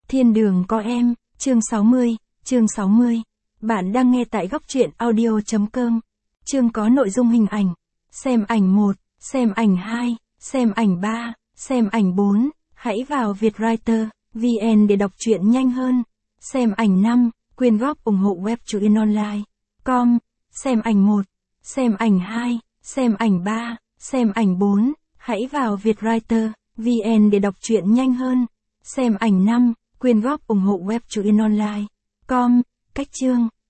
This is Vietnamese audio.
Thiên đường có em, chương 60. Bạn đang nghe tại góc truyện audio.com. Chương có nội dung hình ảnh. Xem ảnh 1, xem ảnh 2, xem ảnh 3, xem ảnh 4. Hãy vào Vietwriter VN để đọc truyện nhanh hơn. Xem ảnh 5, quyên góp ủng hộ web truyện online.com. Xem ảnh 1, xem ảnh 2, xem ảnh 3, xem ảnh 4. Hãy vào Vietwriter VN để đọc truyện nhanh hơn. Xem ảnh 5, quyên góp ủng hộ web truyện online.com. Cách chương.